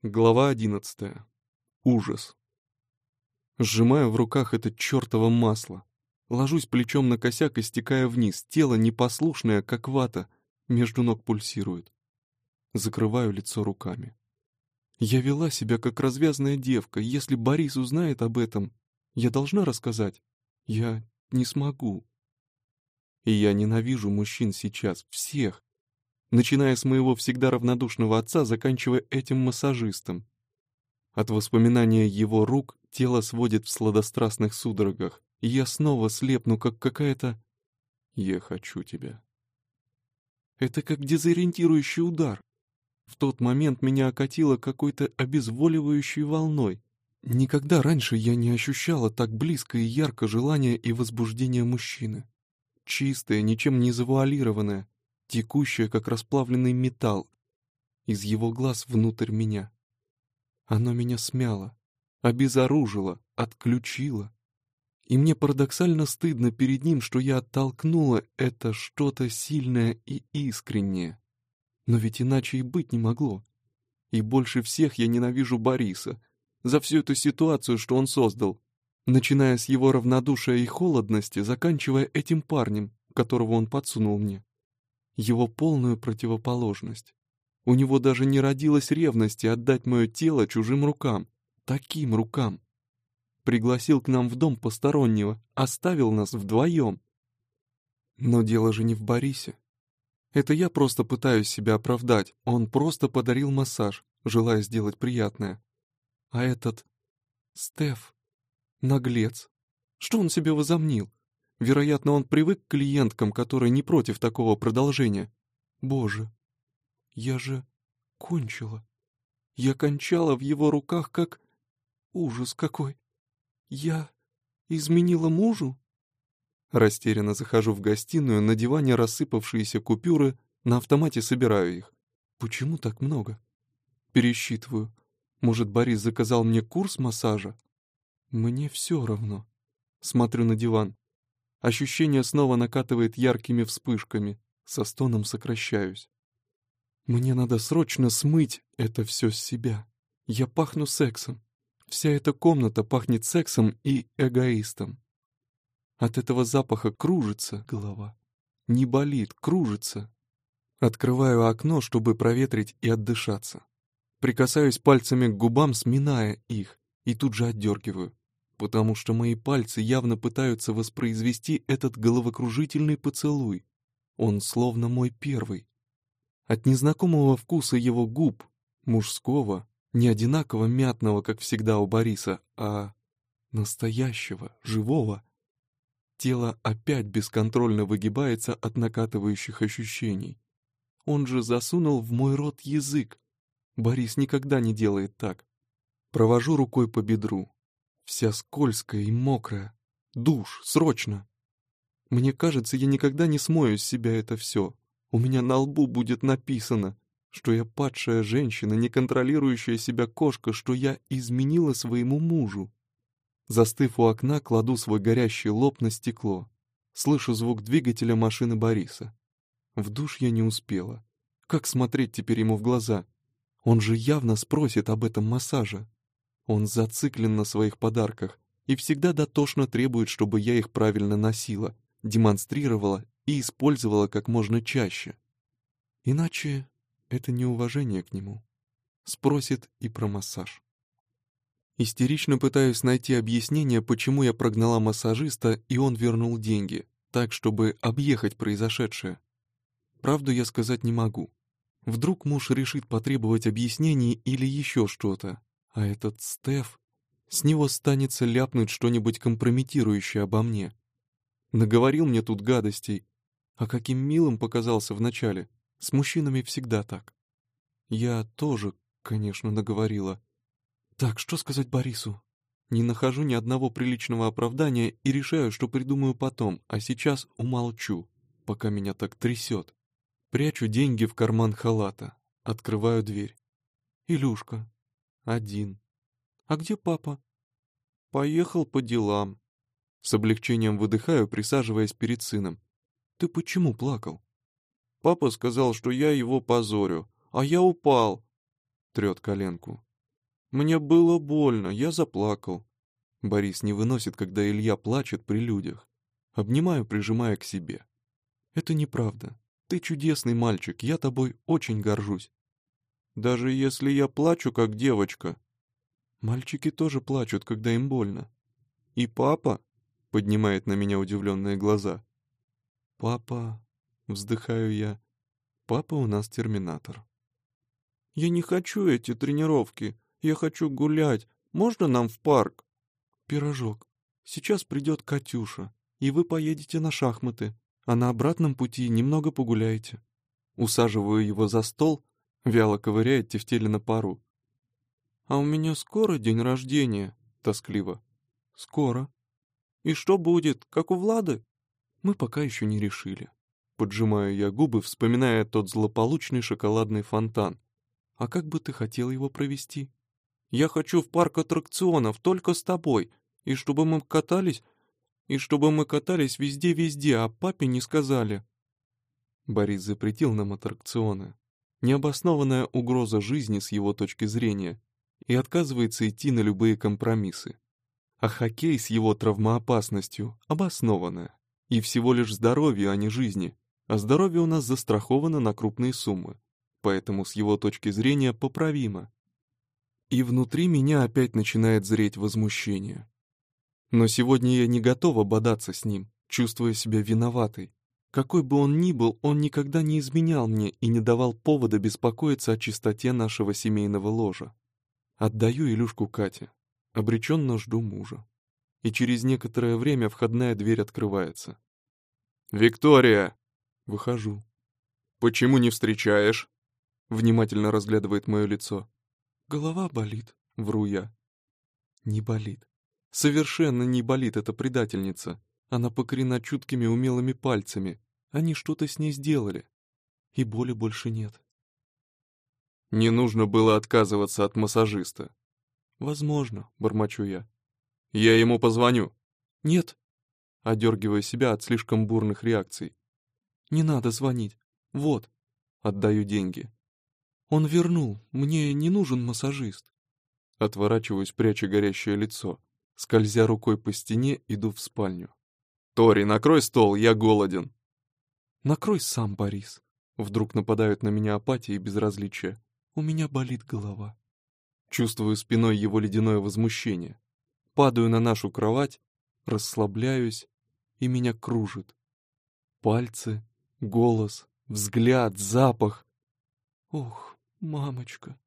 Глава 11. Ужас. Сжимаю в руках это чертово масло. Ложусь плечом на косяк и стекаю вниз. Тело непослушное, как вата. Между ног пульсирует. Закрываю лицо руками. Я вела себя, как развязная девка. Если Борис узнает об этом, я должна рассказать. Я не смогу. И я ненавижу мужчин сейчас. Всех. Начиная с моего всегда равнодушного отца, заканчивая этим массажистом. От воспоминания его рук тело сводит в сладострастных судорогах, и я снова слепну, как какая-то... Я хочу тебя. Это как дезориентирующий удар. В тот момент меня окатило какой-то обезволивающей волной. Никогда раньше я не ощущала так близко и ярко желание и возбуждение мужчины. Чистое, ничем не завуалированное, текущее, как расплавленный металл, из его глаз внутрь меня. Оно меня смяло, обезоружило, отключило. И мне парадоксально стыдно перед ним, что я оттолкнула это что-то сильное и искреннее. Но ведь иначе и быть не могло. И больше всех я ненавижу Бориса за всю эту ситуацию, что он создал, начиная с его равнодушия и холодности, заканчивая этим парнем, которого он подсунул мне. Его полную противоположность. У него даже не родилось ревности отдать мое тело чужим рукам, таким рукам. Пригласил к нам в дом постороннего, оставил нас вдвоем. Но дело же не в Борисе. Это я просто пытаюсь себя оправдать, он просто подарил массаж, желая сделать приятное. А этот... Стеф... Наглец. Что он себе возомнил? Вероятно, он привык к клиенткам, которые не против такого продолжения. Боже, я же кончила. Я кончала в его руках, как... Ужас какой! Я изменила мужу? Растерянно захожу в гостиную, на диване рассыпавшиеся купюры, на автомате собираю их. Почему так много? Пересчитываю. Может, Борис заказал мне курс массажа? Мне все равно. Смотрю на диван. Ощущение снова накатывает яркими вспышками. Со стоном сокращаюсь. Мне надо срочно смыть это все с себя. Я пахну сексом. Вся эта комната пахнет сексом и эгоистом. От этого запаха кружится голова. Не болит, кружится. Открываю окно, чтобы проветрить и отдышаться. Прикасаюсь пальцами к губам, сминая их, и тут же отдергиваю, потому что мои пальцы явно пытаются воспроизвести этот головокружительный поцелуй. Он словно мой первый. От незнакомого вкуса его губ, мужского, не одинаково мятного, как всегда у Бориса, а настоящего, живого, тело опять бесконтрольно выгибается от накатывающих ощущений. Он же засунул в мой рот язык. Борис никогда не делает так. Провожу рукой по бедру. Вся скользкая и мокрая. Душ, срочно! Мне кажется, я никогда не смою с себя это все. У меня на лбу будет написано, что я падшая женщина, не контролирующая себя кошка, что я изменила своему мужу. Застыв у окна, кладу свой горящий лоб на стекло. Слышу звук двигателя машины Бориса. В душ я не успела. Как смотреть теперь ему в глаза? Он же явно спросит об этом массаже. Он зациклен на своих подарках и всегда дотошно требует, чтобы я их правильно носила, демонстрировала и использовала как можно чаще. Иначе это неуважение к нему. Спросит и про массаж. Истерично пытаюсь найти объяснение, почему я прогнала массажиста, и он вернул деньги, так, чтобы объехать произошедшее. Правду я сказать не могу. Вдруг муж решит потребовать объяснений или еще что-то, а этот Стеф, с него станется ляпнуть что-нибудь компрометирующее обо мне. Наговорил мне тут гадостей, а каким милым показался вначале. С мужчинами всегда так. Я тоже, конечно, наговорила. Так, что сказать Борису? Не нахожу ни одного приличного оправдания и решаю, что придумаю потом, а сейчас умолчу, пока меня так трясет. Прячу деньги в карман халата. Открываю дверь. Илюшка. Один. А где папа? Поехал по делам. С облегчением выдыхаю, присаживаясь перед сыном. Ты почему плакал? Папа сказал, что я его позорю, а я упал. Трет коленку. Мне было больно, я заплакал. Борис не выносит, когда Илья плачет при людях. Обнимаю, прижимая к себе. Это неправда. Ты чудесный мальчик, я тобой очень горжусь. Даже если я плачу, как девочка. Мальчики тоже плачут, когда им больно. И папа поднимает на меня удивленные глаза. Папа, вздыхаю я, папа у нас терминатор. Я не хочу эти тренировки, я хочу гулять. Можно нам в парк? Пирожок, сейчас придет Катюша, и вы поедете на шахматы, а на обратном пути немного погуляете. Усаживаю его за стол, вяло ковыряет тефтели на пару. «А у меня скоро день рождения?» — тоскливо. «Скоро. И что будет, как у Влады?» «Мы пока еще не решили». Поджимаю я губы, вспоминая тот злополучный шоколадный фонтан. «А как бы ты хотел его провести?» «Я хочу в парк аттракционов, только с тобой, и чтобы мы катались везде-везде, а папе не сказали». Борис запретил нам аттракционы. Необоснованная угроза жизни с его точки зрения, и отказывается идти на любые компромиссы. А хоккей с его травмоопасностью обоснованная. И всего лишь здоровье, а не жизни. А здоровье у нас застраховано на крупные суммы. Поэтому с его точки зрения поправимо. И внутри меня опять начинает зреть возмущение. Но сегодня я не готова бодаться с ним, чувствуя себя виноватой. Какой бы он ни был, он никогда не изменял мне и не давал повода беспокоиться о чистоте нашего семейного ложа. Отдаю Илюшку Кате. Обреченно жду мужа. И через некоторое время входная дверь открывается. «Виктория!» Выхожу. «Почему не встречаешь?» Внимательно разглядывает мое лицо. «Голова болит», — вру я. Не болит. Совершенно не болит эта предательница. Она покорена чуткими умелыми пальцами. Они что-то с ней сделали. И боли больше нет. Не нужно было отказываться от массажиста. Возможно, бормочу я. Я ему позвоню. Нет. Одергиваю себя от слишком бурных реакций. Не надо звонить. Вот. Отдаю деньги. Он вернул. Мне не нужен массажист. Отворачиваюсь, пряча горящее лицо. Скользя рукой по стене, иду в спальню. «Тори, накрой стол, я голоден!» «Накрой сам, Борис!» Вдруг нападают на меня апатия и безразличие. У меня болит голова. Чувствую спиной его ледяное возмущение. Падаю на нашу кровать, расслабляюсь, и меня кружит. Пальцы, голос, взгляд, запах. Ох, мамочка!